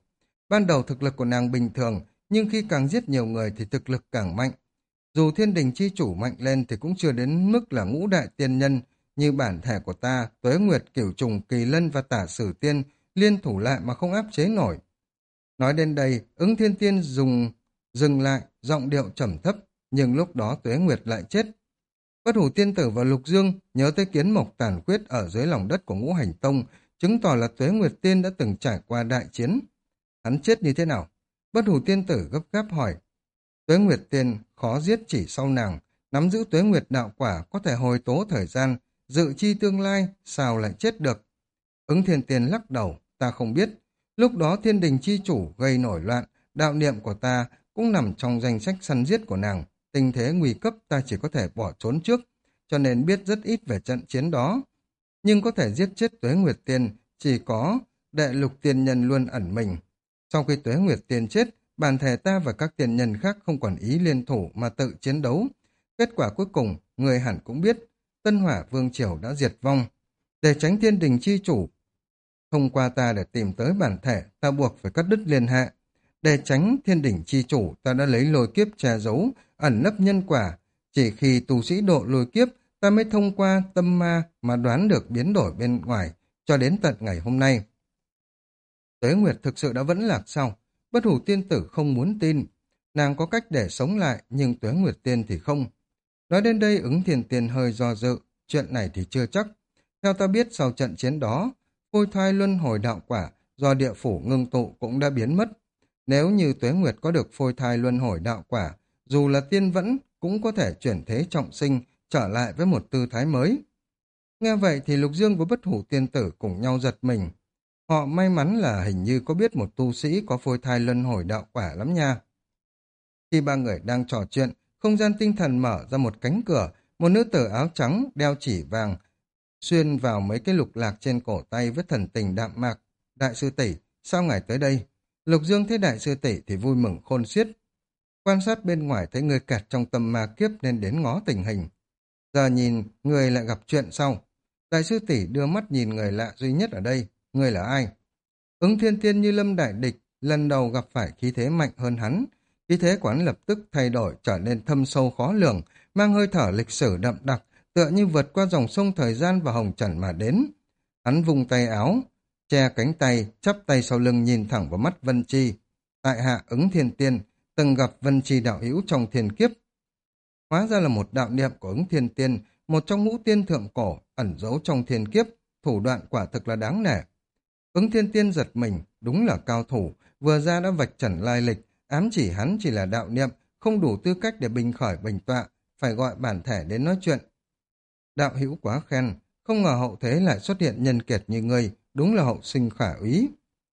[SPEAKER 1] Ban đầu thực lực của nàng bình thường, nhưng khi càng giết nhiều người thì thực lực càng mạnh. Dù thiên đình chi chủ mạnh lên thì cũng chưa đến mức là ngũ đại tiên nhân, như bản thể của ta, Tuế Nguyệt, Cửu Trùng, Kỳ Lân và Tả Sử Tiên liên thủ lại mà không áp chế nổi. Nói đến đây, Ứng Thiên Tiên dừng lại, giọng điệu trầm thấp, nhưng lúc đó Tuế Nguyệt lại chết. Bất Hủ Tiên Tử và Lục Dương nhớ tới kiến mộc tàn khuyết ở dưới lòng đất của Ngũ Hành Tông, chứng tỏ là Tuế Nguyệt Tiên đã từng trải qua đại chiến. Hắn chết như thế nào? Bất Hủ Tiên Tử gấp gáp hỏi. Tuế Nguyệt Tiên khó giết chỉ sau nàng, nắm giữ Tuế Nguyệt đạo quả có thể hồi tố thời gian, dự chi tương lai, sao lại chết được? Ứng Thiên Tiên lắc đầu, ta không biết. Lúc đó thiên đình chi chủ gây nổi loạn, đạo niệm của ta cũng nằm trong danh sách săn giết của nàng. Tình thế nguy cấp ta chỉ có thể bỏ trốn trước, cho nên biết rất ít về trận chiến đó. Nhưng có thể giết chết Tuế Nguyệt Tiên, chỉ có đệ lục tiên nhân luôn ẩn mình. Sau khi Tuế Nguyệt Tiên chết, bản thể ta và các tiên nhân khác không còn ý liên thủ mà tự chiến đấu. Kết quả cuối cùng, người hẳn cũng biết, Tân Hỏa Vương Triều đã diệt vong. Để tránh thiên đình chi chủ thông qua ta để tìm tới bản thể, ta buộc phải cắt đứt liên hệ. Để tránh thiên đỉnh chi chủ, ta đã lấy lôi kiếp che giấu, ẩn nấp nhân quả. Chỉ khi tu sĩ độ lôi kiếp, ta mới thông qua tâm ma mà đoán được biến đổi bên ngoài, cho đến tận ngày hôm nay. Tuế Nguyệt thực sự đã vẫn lạc sao? Bất Hủ Tiên Tử không muốn tin. Nàng có cách để sống lại, nhưng Tuế Nguyệt Tiên thì không. Nói đến đây Ứng Thiên Tiên hơi do dự, chuyện này thì chưa chắc. Theo ta biết sau trận chiến đó, phôi thai luân hồi đạo quả do địa phủ ngưng tụ cũng đã biến mất. Nếu như Tuế Nguyệt có được phôi thai luân hồi đạo quả, dù là tiên vẫn cũng có thể chuyển thế trọng sinh, trở lại với một tư thái mới. Nghe vậy thì Lục Dương và Bất Hủ Tiên Tử cùng nhau giật mình. Họ may mắn là hình như có biết một tu sĩ có phôi thai luân hồi đạo quả lắm nha. Khi ba người đang trò chuyện, không gian tinh thần mở ra một cánh cửa, một nữ tử áo trắng đeo chỉ vàng xuyên vào mấy cái lục lạc trên cổ tay với thần tình đạm mạc. Đại sư tỷ, sao ngài tới đây? Lục Dương thấy đại sư tỷ thì vui mừng khôn xiết. Quan sát bên ngoài thấy người kẹt trong tâm ma kiếp nên đến ngó tình hình. Giờ nhìn người lại gặp chuyện sau. Đại sư tỷ đưa mắt nhìn người lạ duy nhất ở đây. Người là ai? Ứng Thiên Tiên như lâm đại địch, lần đầu gặp phải khí thế mạnh hơn hắn. Khí thế của hắn lập tức thay đổi trở nên thâm sâu khó lường, mang hơi thở lịch sử đậm đặc, tựa như vượt qua dòng sông thời gian và hồng trần mà đến. Hắn vung tay áo, che cánh tay, chắp tay sau lưng nhìn thẳng vào mắt Vân Chi. Tại hạ Ứng Thiên Tiên, từng gặp Vân Chi đạo hữu trong thiên kiếp. Hóa ra là một đạo niệm của Ứng Thiên Tiên, một trong ngũ tiên thượng cổ, ẩn giấu trong thiên kiếp, thủ đoạn quả thực là đáng nể. Ứng Thiên Tiên giật mình, đúng là cao thủ, vừa ra đã vạch trần lai lịch, ám chỉ hắn chỉ là đạo niệm, không đủ tư cách để bình khởi bình tọa, phải gọi bản thể đến nói chuyện. Đạo hữu quá khen, không ngờ hậu thế lại xuất hiện nhân kiệt như ngươi, đúng là hậu sinh khả úy.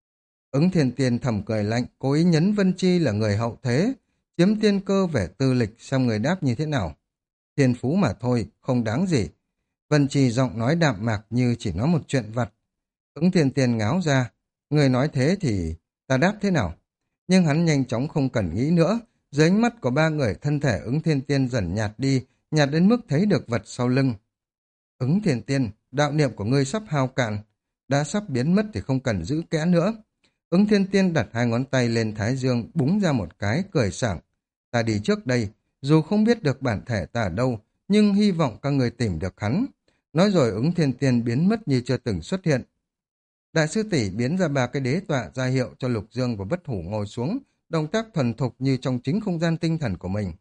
[SPEAKER 1] Ứng Thiên Tiên thầm cười lạnh, cố ý nhấn Vân Chi là người hậu thế, chiếm tiên cơ về tư lịch xem người đáp như thế nào. Thiên phú mà thôi, không đáng gì. Vân Chi giọng nói đạm mạc như chỉ nói một chuyện vặt. Ứng Thiên Tiên ngáo ra, người nói thế thì ta đáp thế nào? Nhưng hắn nhanh chóng không cần nghĩ nữa, dưới ánh mắt của ba người thân thể Ứng Thiên Tiên dần nhạt đi, nhạt đến mức thấy được vật sau lưng. Ứng Thiên Tiên, đạo niệm của ngươi sắp hao cạn, đã sắp biến mất thì không cần giữ kẽ nữa. Ứng Thiên Tiên đặt hai ngón tay lên thái dương, búng ra một cái, cười sảng. Ta đi trước đây, dù không biết được bản thể ta ở đâu, nhưng hy vọng các người tìm được hắn. Nói rồi Ứng Thiên Tiên biến mất như chưa từng xuất hiện. Đại sư tỷ biến ra ba cái đế tọa ra hiệu cho Lục Dương và Bất Hủ ngồi xuống, động tác thuần thục như trong chính không gian tinh thần của mình.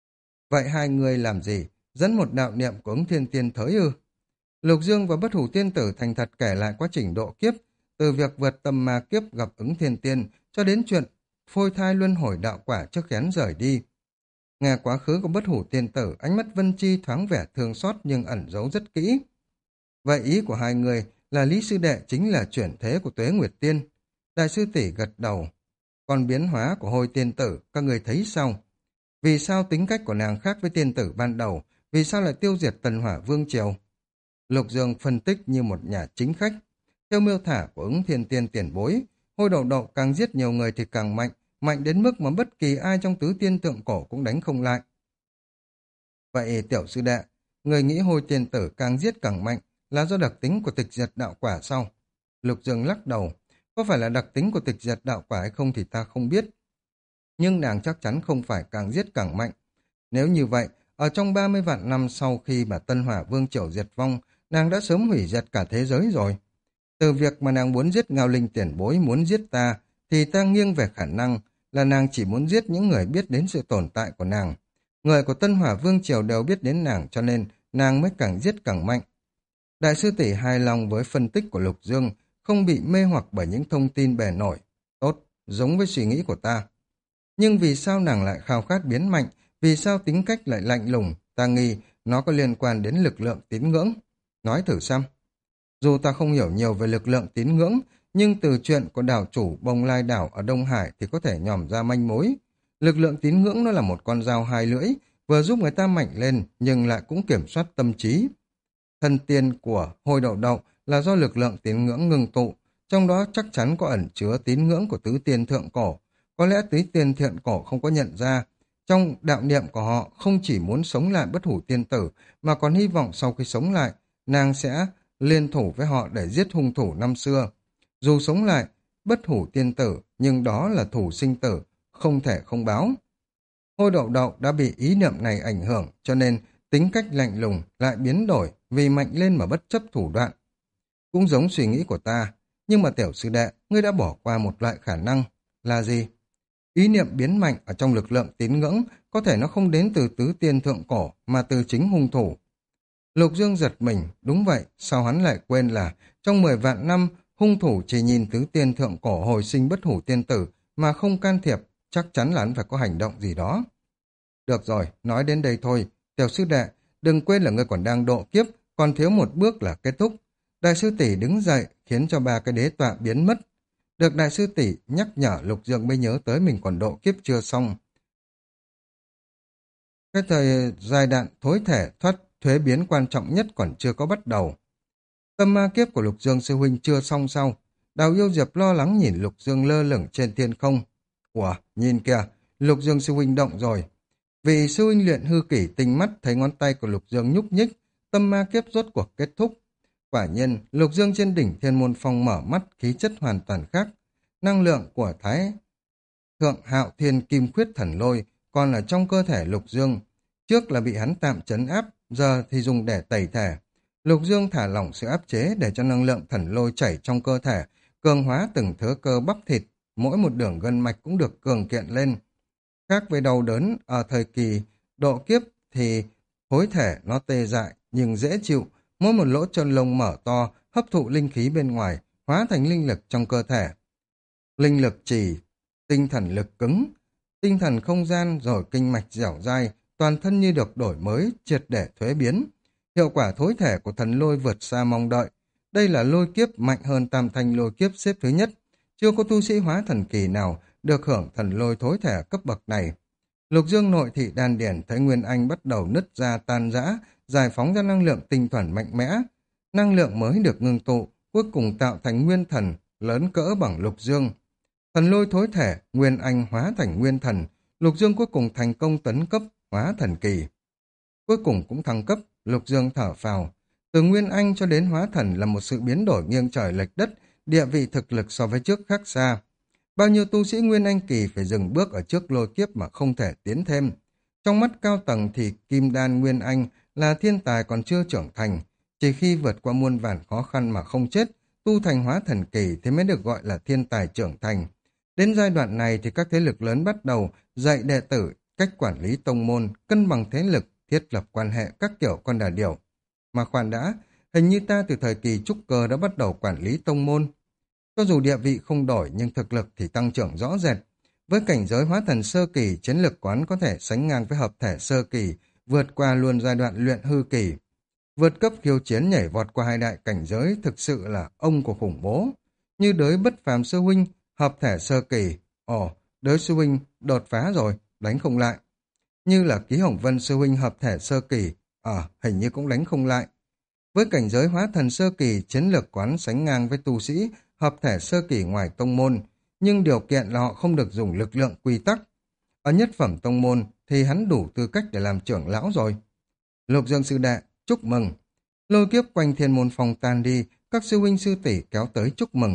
[SPEAKER 1] Vậy hai người làm gì? Dẫn một đạo niệm của Ứng Thiên Tiên tới ư? Lục Dương và Bất Hủ Tiên Tử thành thật kể lại quá trình độ kiếp, từ việc vượt tầm ma kiếp gặp Ứng Thiên Tiên cho đến chuyện phôi thai luân hồi đạo quả trước khi hắn rời đi. Nghe quá khứ của Bất Hủ Tiên Tử, ánh mắt Vân Chi thoáng vẻ thương xót nhưng ẩn giấu rất kỹ. Vậy ý của hai người là Lý Sư Đệ chính là chuyển thế của Tuế Nguyệt Tiên. Đại sư tỷ gật đầu. Còn biến hóa của Hôi Tiên Tử, các người thấy sao? Vì sao tính cách của nàng khác với tiên tử ban đầu? Vì sao lại tiêu diệt Tần Hỏa Vương Triều? Lục Dương phân tích như một nhà chính khách. Theo miêu tả của Ứng Thiên Tiên tiền bối, Hôi Đậu Đậu càng giết nhiều người thì càng mạnh, mạnh đến mức mà bất kỳ ai trong tứ tiên tượng cổ cũng đánh không lại. Vậy tiểu sư đệ, người nghĩ Hôi Tiên Tử càng giết càng mạnh là do đặc tính của tịch diệt đạo quả sao? Lục Dương lắc đầu, Có phải là đặc tính của tịch diệt đạo quả hay không thì ta không biết. Nhưng nàng chắc chắn không phải càng giết càng mạnh. Nếu như vậy, ở trong 30 vạn năm sau khi mà Tân Hỏa Vương Triều diệt vong, nàng đã sớm hủy diệt cả thế giới rồi. Từ việc mà nàng muốn giết Ngao Linh tiền bối, muốn giết ta, thì ta nghiêng về khả năng là nàng chỉ muốn giết những người biết đến sự tồn tại của nàng. Người của Tân Hỏa Vương Triều đều biết đến nàng cho nên nàng mới càng giết càng mạnh. Đại sư tỷ hài lòng với phân tích của Lục Dương, không bị mê hoặc bởi những thông tin bề nổi. Tốt, giống với suy nghĩ của ta. Nhưng vì sao nàng lại khao khát biến mạnh? Vì sao tính cách lại lạnh lùng? Ta nghi nó có liên quan đến lực lượng tín ngưỡng. Nói thử xem. Dù ta không hiểu nhiều về lực lượng tín ngưỡng, nhưng từ chuyện của đảo chủ Bồng Lai đảo ở Đông Hải thì có thể nhòm ra manh mối. Lực lượng tín ngưỡng nó là một con dao hai lưỡi, vừa giúp người ta mạnh lên nhưng lại cũng kiểm soát tâm trí. Thân tiên của Hôi Đậu Đậu là do lực lượng tín ngưỡng ngưng tụ, trong đó chắc chắn có ẩn chứa tín ngưỡng của tứ tiên thượng cổ. Có lẽ tứ tiên thượng cổ không có nhận ra, trong đạo niệm của họ không chỉ muốn sống lại bất hủ tiên tử, mà còn hy vọng sau khi sống lại, nàng sẽ liên thủ với họ để giết hung thủ năm xưa. Dù sống lại, bất hủ tiên tử, nhưng đó là thủ sinh tử, không thể không báo. Hôi Đậu Đậu đã bị ý niệm này ảnh hưởng, cho nên tính cách lạnh lùng lại biến đổi vì mạnh lên mà bất chấp thủ đoạn. Cũng giống suy nghĩ của ta, nhưng mà tiểu sư đệ, ngươi đã bỏ qua một loại khả năng. Là gì? Ý niệm biến mạnh ở trong lực lượng tín ngưỡng có thể nó không đến từ tứ tiên thượng cổ mà từ chính hung thủ. Lục Dương giật mình, đúng vậy, sao hắn lại quên là trong 10 vạn năm hung thủ chỉ nhìn tứ tiên thượng cổ hồi sinh bất hủ tiên tử mà không can thiệp, chắc chắn là hắn phải có hành động gì đó. Được rồi, nói đến đây thôi. Tiểu sư đệ, đừng quên là ngươi còn đang độ kiếp, còn thiếu một bước là kết thúc. Đại sư tỷ đứng dậy, khiến cho ba cái đế tọa biến mất. Được đại sư tỷ nhắc nhở, Lục Dương mới nhớ tới mình còn độ kiếp chưa xong. Cái thời giai đoạn thối thể thoát thuế biến quan trọng nhất còn chưa có bắt đầu. Tâm ma kiếp của Lục Dương sư huynh chưa xong sau. Đào Yêu Diệp lo lắng nhìn Lục Dương lơ lửng trên thiên không. Ủa, nhìn kìa, Lục Dương sư huynh động rồi. Vì sư huynh luyện hư kỷ tinh mắt thấy ngón tay của Lục Dương nhúc nhích, tâm ma kiếp rốt cuộc kết thúc. Quả nhiên, Lục Dương trên đỉnh Thiên Môn Phong mở mắt, khí chất hoàn toàn khác. Năng lượng của Thái Thượng Hạo Thiên Kim Khuyết Thần Lôi còn ở trong cơ thể Lục Dương. Trước là bị hắn tạm trấn áp, giờ thì dùng để tẩy thể. Lục Dương thả lỏng sự áp chế để cho năng lượng thần lôi chảy trong cơ thể, cường hóa từng thớ cơ bắp thịt, mỗi một đường gân mạch cũng được cường kiện lên. Khác với đau đớn, ở thời kỳ độ kiếp thì thối thể nó tê dại nhưng dễ chịu, mỗi một lỗ chân lông mở to, hấp thụ linh khí bên ngoài, hóa thành linh lực trong cơ thể. Linh lực chỉ, tinh thần lực cứng, tinh thần không gian rồi kinh mạch dẻo dai, toàn thân như được đổi mới, triệt để thuế biến. Hiệu quả thối thể của thần lôi vượt xa mong đợi. Đây là lôi kiếp mạnh hơn tam thanh lôi kiếp xếp thứ nhất. Chưa có tu sĩ hóa thần kỳ nào được hưởng thần lôi thối thể cấp bậc này. Lục Dương nội thị đan điển thấy Nguyên Anh bắt đầu nứt ra tan rã, giải phóng ra năng lượng tinh thuần mạnh mẽ. Năng lượng mới được ngưng tụ, cuối cùng tạo thành nguyên thần lớn cỡ bằng Lục Dương. Thần lôi thối thể, Nguyên Anh hóa thành nguyên thần, Lục Dương cuối cùng thành công tấn cấp, hóa thần kỳ. Cuối cùng cũng thăng cấp, Lục Dương thở phào. Từ Nguyên Anh cho đến hóa thần là một sự biến đổi nghiêng trời lệch đất, địa vị thực lực so với trước khác xa. Bao nhiêu tu sĩ Nguyên Anh kỳ phải dừng bước ở trước lôi kiếp mà không thể tiến thêm. Trong mắt cao tầng thì Kim Đan Nguyên Anh là thiên tài còn chưa trưởng thành. Chỉ khi vượt qua muôn vàn khó khăn mà không chết, tu thành hóa thần kỳ thì mới được gọi là thiên tài trưởng thành. Đến giai đoạn này thì các thế lực lớn bắt đầu dạy đệ tử cách quản lý tông môn, cân bằng thế lực, thiết lập quan hệ các kiểu con đà điểu. Mà khoan đã, hình như ta từ thời kỳ trúc cơ đã bắt đầu quản lý tông môn. Cho dù địa vị không đổi nhưng thực lực thì tăng trưởng rõ rệt. Với cảnh giới hóa thần sơ kỳ, chiến lực quán có thể sánh ngang với hợp thể sơ kỳ, vượt qua luôn giai đoạn luyện hư kỳ. Vượt cấp khiêu chiến nhảy vọt qua hai đại cảnh giới thực sự là ông của khủng bố. Như đới bất phàm sư huynh, hợp thể sơ kỳ. Ồ, đới sư huynh đột phá rồi, đánh không lại. Như là Ký Hồng Vân sư huynh hợp thể sơ kỳ, hình như cũng đánh không lại. Với cảnh giới hóa thần sơ kỳ, chiến lược quán sánh ngang với tu sĩ, hợp thể sơ kỳ ngoài tông môn, nhưng điều kiện là họ không được dùng lực lượng quy tắc. Ở nhất phẩm tông môn thì hắn đủ tư cách để làm trưởng lão rồi. Lục Dương sư đệ, chúc mừng. Lôi kiếp quanh Thiên Môn Phong tan đi, các sư huynh sư tỷ kéo tới chúc mừng.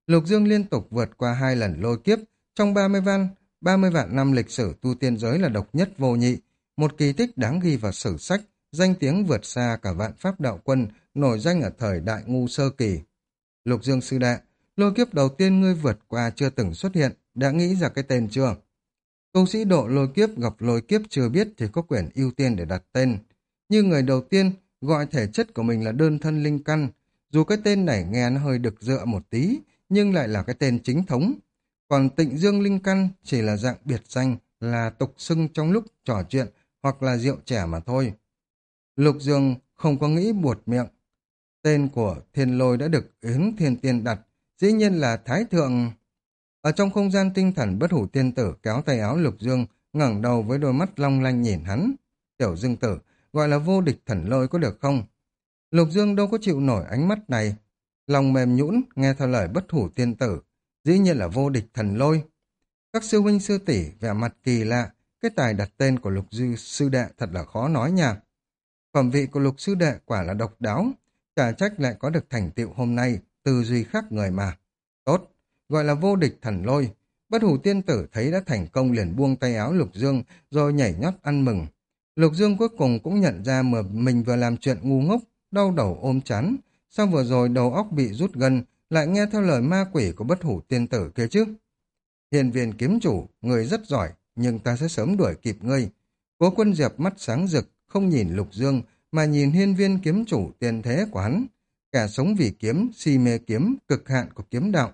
[SPEAKER 1] Lục Dương liên tục vượt qua 2 lần lôi kiếp, trong 30 vạn năm lịch sử tu tiên giới là độc nhất vô nhị, một kỳ tích đáng ghi vào sử sách, danh tiếng vượt xa cả vạn pháp đạo quân, nổi danh ở thời đại ngu sơ kỳ. Lục Dương sư đệ, lôi kiếp đầu tiên ngươi vượt qua chưa từng xuất hiện, đã nghĩ ra cái tên chưa? Tu sĩ độ lôi kiếp gặp lôi kiếp chưa biết thì có quyền ưu tiên để đặt tên. Như người đầu tiên, gọi thể chất của mình là đơn thân linh căn. Dù cái tên này nghe nó hơi đực dựa một tí, nhưng lại là cái tên chính thống. Còn Tịnh Dương linh căn chỉ là dạng biệt danh, là tục xưng trong lúc trò chuyện hoặc là rượu trẻ mà thôi. Lục Dương không có nghĩ buột miệng. Tên của thiên lôi đã được Yến Thiên Tiên đặt, dĩ nhiên là Thái Thượng. Ở trong không gian tinh thần bất hủ tiên tử kéo tay áo Lục Dương, ngẩng đầu với đôi mắt long lanh nhìn hắn. Tiểu Dương tử, gọi là vô địch thần lôi có được không? Lục Dương đâu có chịu nổi ánh mắt này. Lòng mềm nhũn nghe theo lời bất hủ tiên tử, dĩ nhiên là vô địch thần lôi. Các sư huynh sư tỷ vẻ mặt kỳ lạ, cái tài đặt tên của Lục Dư sư đệ thật là khó nói nha. Phẩm vị của Lục sư đệ quả là độc đáo, chả trách lại có được thành tựu hôm nay, tư duy khác người mà. Tốt, gọi là vô địch thần lôi. Bất hủ tiên tử thấy đã thành công liền buông tay áo Lục Dương rồi nhảy nhót ăn mừng. Lục Dương cuối cùng cũng nhận ra mà mình vừa làm chuyện ngu ngốc, đau đầu ôm chán. Sao vừa rồi đầu óc bị rút gân, lại nghe theo lời ma quỷ của bất hủ tiên tử kia chứ? Hiền viên kiếm chủ, người rất giỏi, nhưng ta sẽ sớm đuổi kịp ngươi. Cố Quân Diệp mắt sáng rực, không nhìn Lục Dương, mà nhìn hiên viên kiếm chủ tiền thế của hắn. Kẻ sống vì kiếm, si mê kiếm, cực hạn của kiếm đạo.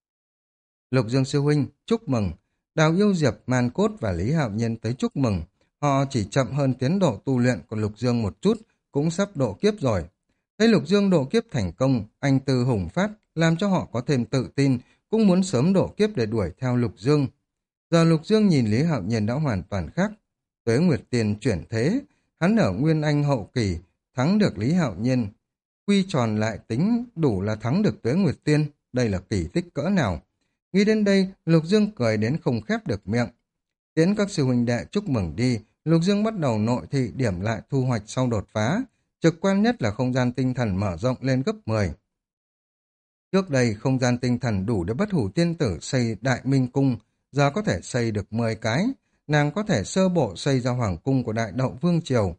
[SPEAKER 1] Lục Dương sư huynh, chúc mừng. Đào Yêu Diệp, Man Cốt và Lý Hạo Nhiên tới chúc mừng. Họ chỉ chậm hơn tiến độ tu luyện của Lục Dương một chút, cũng sắp độ kiếp rồi. Thấy Lục Dương độ kiếp thành công, anh Tư hùng phát, làm cho họ có thêm tự tin, cũng muốn sớm độ kiếp để đuổi theo Lục Dương. Giờ Lục Dương nhìn Lý Hạo Nhiên đã hoàn toàn khác. Tuế Nguyệt Tiên chuyển thế, hắn ở Nguyên Anh hậu kỳ, thắng được Lý Hạo Nhiên. Quy tròn lại tính đủ là thắng được Tuế Nguyệt Tiên, đây là kỳ tích cỡ nào. Nghĩ đến đây, Lục Dương cười đến không khép được miệng. Tiến các sư huynh đệ chúc mừng đi, Lục Dương bắt đầu nội thị điểm lại thu hoạch sau đột phá. Trực quan nhất là không gian tinh thần mở rộng lên gấp 10. Trước đây, không gian tinh thần đủ để bất hủ tiên tử xây Đại Minh Cung, giờ có thể xây được 10 cái. Nàng có thể sơ bộ xây ra hoàng cung của Đại Đậu Vương Triều.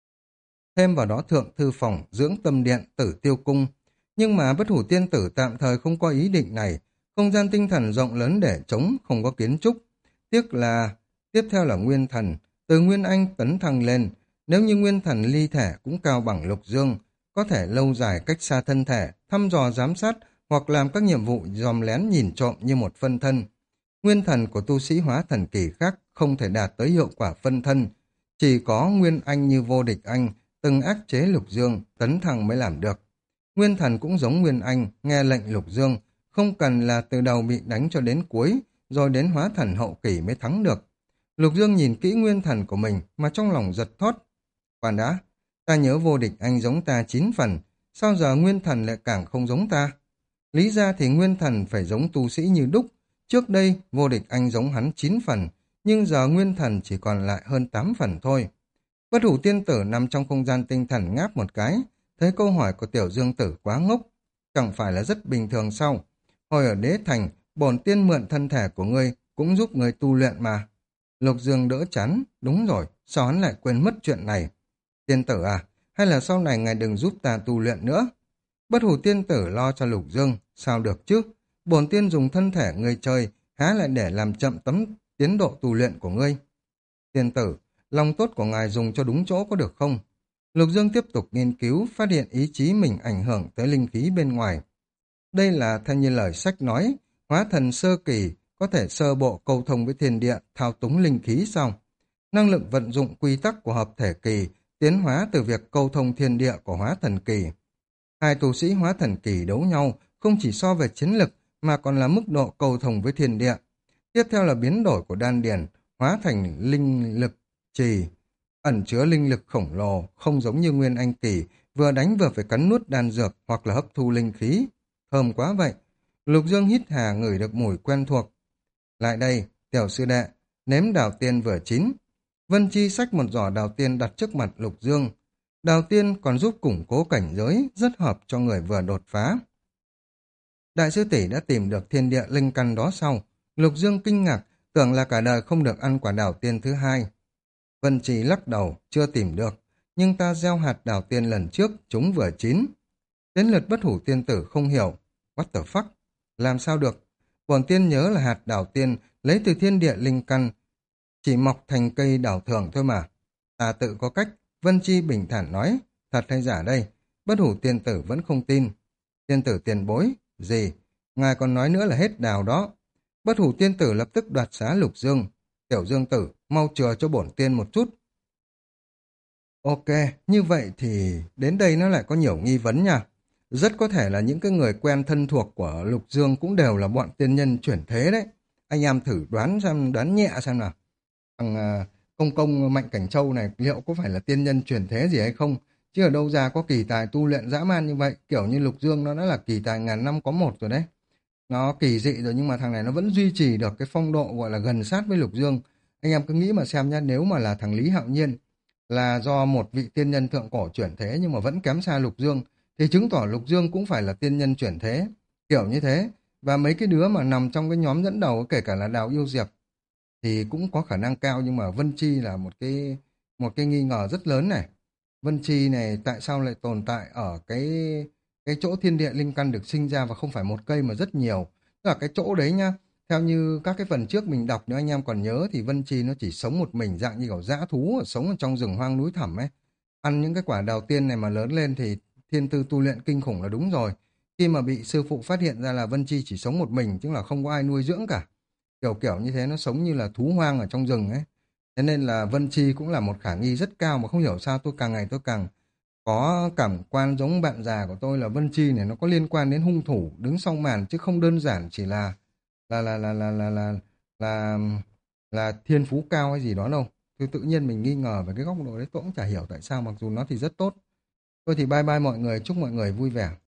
[SPEAKER 1] Thêm vào đó thượng thư phòng, dưỡng tâm điện, Tử Tiêu Cung. Nhưng mà bất hủ tiên tử tạm thời không có ý định này. Không gian tinh thần rộng lớn để chống, không có kiến trúc. Tiếc là, tiếp theo là Nguyên Thần, từ Nguyên Anh tấn thăng lên. Nếu như Nguyên Thần ly thể cũng cao bằng Lục Dương, có thể lâu dài cách xa thân thể, thăm dò giám sát hoặc làm các nhiệm vụ dòm lén nhìn trộm như một phân thân. Nguyên thần của tu sĩ hóa thần kỳ khác không thể đạt tới hiệu quả phân thân. Chỉ có Nguyên Anh như vô địch anh, từng áp chế Lục Dương, tấn thăng mới làm được. Nguyên thần cũng giống Nguyên Anh, nghe lệnh Lục Dương, không cần là từ đầu bị đánh cho đến cuối, rồi đến hóa thần hậu kỳ mới thắng được. Lục Dương nhìn kỹ nguyên thần của mình mà trong lòng giật thót. Khoan đã, ta nhớ vô địch anh giống ta 9 phần, sao giờ nguyên thần lại càng không giống ta? Lý ra thì nguyên thần phải giống tu sĩ như đúc, trước đây vô địch anh giống hắn 9 phần, nhưng giờ nguyên thần chỉ còn lại hơn 8 phần thôi. Bất hủ tiên tử nằm trong không gian tinh thần ngáp một cái, thấy câu hỏi của tiểu dương tử quá ngốc, chẳng phải là rất bình thường sao? Hồi ở đế thành, bổn tiên mượn thân thể của ngươi cũng giúp ngươi tu luyện mà. Lục Dương đỡ chán, đúng rồi, sao hắn lại quên mất chuyện này? Tiên tử à, hay là sau này ngài đừng giúp ta tu luyện nữa? Bất hủ tiên tử lo cho Lục Dương, sao được chứ? Bổn tiên dùng thân thể ngươi chơi, há lại để làm chậm tiến độ tu luyện của ngươi? Tiên tử, lòng tốt của ngài dùng cho đúng chỗ có được không? Lục Dương tiếp tục nghiên cứu, phát hiện ý chí mình ảnh hưởng tới linh khí bên ngoài. Đây là theo như lời sách nói, hóa thần sơ kỳ có thể sơ bộ câu thông với thiên địa, thao túng linh khí sao? Năng lực vận dụng quy tắc của hợp thể kỳ, tiến hóa từ việc câu thông thiên địa của hóa thần kỳ. Hai tu sĩ hóa thần kỳ đấu nhau không chỉ so về chiến lực mà còn là mức độ cầu thông với thiên địa. Tiếp theo là biến đổi của đan điền, hóa thành linh lực trì, ẩn chứa linh lực khổng lồ, không giống như nguyên anh kỳ, vừa đánh vừa phải cắn nuốt đan dược hoặc là hấp thu linh khí. Thơm quá vậy. Lục Dương hít hà ngửi được mùi quen thuộc. Lại đây, tiểu sư đệ, nếm đào tiên vừa chín. Vân Chi xách một giỏ đào tiên đặt trước mặt Lục Dương. Đào tiên còn giúp củng cố cảnh giới, rất hợp cho người vừa đột phá. Đại sư tỷ đã tìm được thiên địa linh căn đó sau. Lục Dương kinh ngạc, tưởng là cả đời không được ăn quả đào tiên thứ hai. Vân Trì lắc đầu, chưa tìm được, nhưng ta gieo hạt đào tiên lần trước, chúng vừa chín. Đến lượt bất hủ tiên tử không hiểu. What the fuck? Làm sao được? Bổn tiên nhớ là hạt đào tiên lấy từ thiên địa linh căn, chỉ mọc thành cây đào thường thôi mà. Ta tự có cách, Vân Chi bình thản nói. Thật hay giả đây? Bất hủ tiên tử vẫn không tin. Tiên tử tiền bối. Gì? Ngài còn nói nữa là hết đào đó. Bất hủ tiên tử lập tức đoạt xá Lục Dương. Tiểu Dương tử, mau chừa cho bổn tiên một chút. Ok, như vậy thì đến đây nó lại có nhiều nghi vấn nha. Rất có thể là những cái người quen thân thuộc của Lục Dương cũng đều là bọn tiên nhân chuyển thế đấy. Anh em thử đoán xem, đoán nhẹ xem nào. Thằng công công Mạnh Cảnh Châu này liệu có phải là tiên nhân chuyển thế gì hay không? Chứ ở đâu ra có kỳ tài tu luyện dã man như vậy, kiểu như Lục Dương nó đã là kỳ tài ngàn năm có một rồi đấy. Nó kỳ dị rồi nhưng mà thằng này nó vẫn duy trì được cái phong độ gọi là gần sát với Lục Dương. Anh em cứ nghĩ mà xem nhá, nếu mà là thằng Lý Hạo Nhiên là do một vị tiên nhân thượng cổ chuyển thế nhưng mà vẫn kém xa Lục Dương thì chứng tỏ Lục Dương cũng phải là tiên nhân chuyển thế, kiểu như thế. Và mấy cái đứa mà nằm trong cái nhóm dẫn đầu kể cả là Đào Yêu Diệp thì cũng có khả năng cao, nhưng mà Vân Chi là một cái nghi ngờ rất lớn này. Vân Chi này tại sao lại tồn tại ở cái chỗ thiên địa linh căn được sinh ra và không phải một cây mà rất nhiều. Tức là cái chỗ đấy nhá, theo như các cái phần trước mình đọc nếu anh em còn nhớ thì Vân Chi nó chỉ sống một mình dạng như kiểu dã thú sống ở trong rừng hoang núi thẳm ấy. Ăn những cái quả đào tiên này mà lớn lên thì thiên tư tu luyện kinh khủng là đúng rồi. Khi mà bị sư phụ phát hiện ra là Vân Chi chỉ sống một mình, chứ là không có ai nuôi dưỡng cả. Kiểu kiểu như thế, nó sống như là thú hoang ở trong rừng ấy. Thế nên là Vân Chi cũng là một khả nghi rất cao, mà không hiểu sao tôi càng ngày tôi càng có cảm quan giống bạn già của tôi là Vân Chi này nó có liên quan đến hung thủ đứng sau màn, chứ không đơn giản chỉ là là là là là là là là thiên phú cao hay gì đó đâu. Tôi tự nhiên mình nghi ngờ về cái góc độ đấy, tôi cũng chả hiểu tại sao, mặc dù nó thì rất tốt. Thôi thì bye bye mọi người, chúc mọi người vui vẻ.